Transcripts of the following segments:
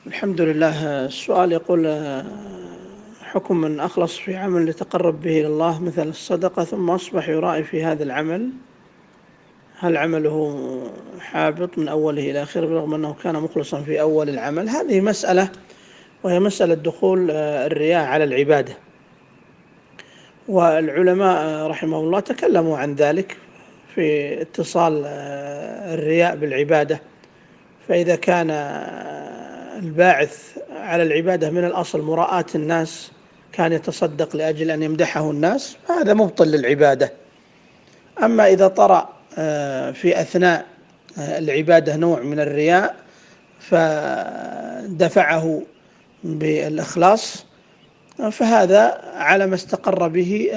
الحمد لله. السؤال يقول حكم من أخلص في عمل يتقرب به إلى الله مثل الصدقة ثم أصبح يرائي في هذا العمل، هل عمله حابط من أوله إلى آخره رغم أنه كان مخلصا في أول العمل؟ هذه مسألة، وهي مسألة دخول الرياء على العبادة، والعلماء رحمه الله تكلموا عن ذلك في اتصال الرياء بالعبادة. فإذا كان الباعث على العبادة من الأصل مراءاة الناس، كان يتصدق لأجل أن يمدحه الناس، هذا مبطل للعبادة. أما إذا طرأ في أثناء العبادة نوع من الرياء فدفعه بالإخلاص، فهذا على ما استقر به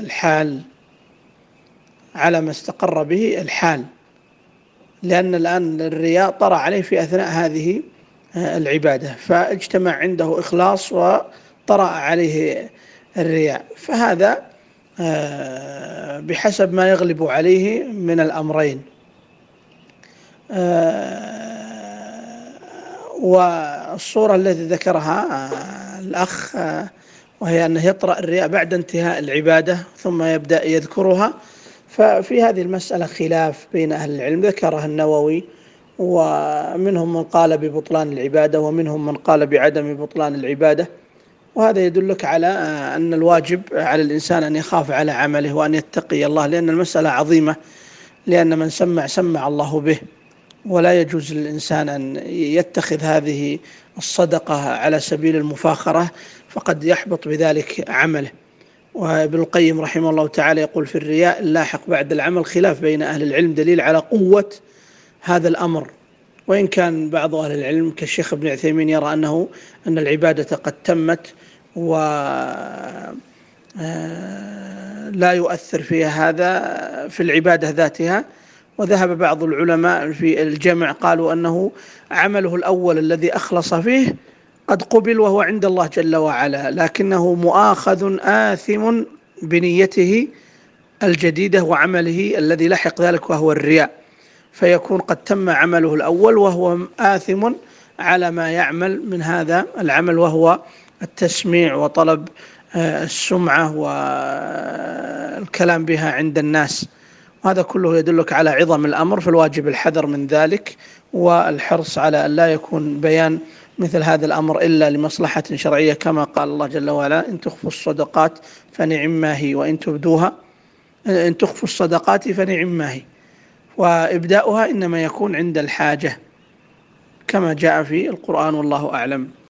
الحال، لأن الآن الرياء طرأ عليه في أثناء هذه العبادة، فاجتمع عنده إخلاص وطرأ عليه الرياء، فهذا بحسب ما يغلب عليه من الأمرين. والصورة التي ذكرها الأخ وهي أنه يطرأ الرياء بعد انتهاء العبادة ثم يبدأ يذكرها، ففي هذه المسألة خلاف بين أهل العلم، ذكره النووي، ومنهم من قال ببطلان العبادة ومنهم من قال بعدم بطلان العبادة. وهذا يدلك على أن الواجب على الإنسان أن يخاف على عمله وأن يتقي الله، لأن المسألة عظيمة، لأن من سمع الله به، ولا يجوز للإنسان أن يتخذ هذه الصدقة على سبيل المفاخرة، فقد يحبط بذلك عمله. وابن القيم رحمه الله تعالى يقول في الرياء اللاحق بعد العمل خلاف بين أهل العلم، دليل على قوة هذا الأمر. وإن كان بعض أهل العلم كالشيخ ابن عثيمين يرى أن العبادة قد تمت ولا يؤثر فيها هذا في العبادة ذاتها، وذهب بعض العلماء في الجمع قالوا أنه عمله الأول الذي أخلص فيه قد قبل وهو عند الله جل وعلا، لكنه مؤاخذ آثم بنيته الجديدة وعمله الذي لحق ذلك وهو الرياء، فيكون قد تم عمله الأول وهو آثم على ما يعمل من هذا العمل، وهو التسميع وطلب السمعة والكلام بها عند الناس. وهذا كله يدلك على عظم الأمر، فالواجب الحذر من ذلك والحرص على أن لا يكون بيان مثل هذا الأمر إلا لمصلحة شرعية، كما قال الله جل وعلا: إن تخفوا الصدقات فنعم ما هي وإن تبدوها، إن تخفوا الصدقات فنعم ما هي، وإبداؤها إنما يكون عند الحاجة كما جاء في القرآن، والله أعلم.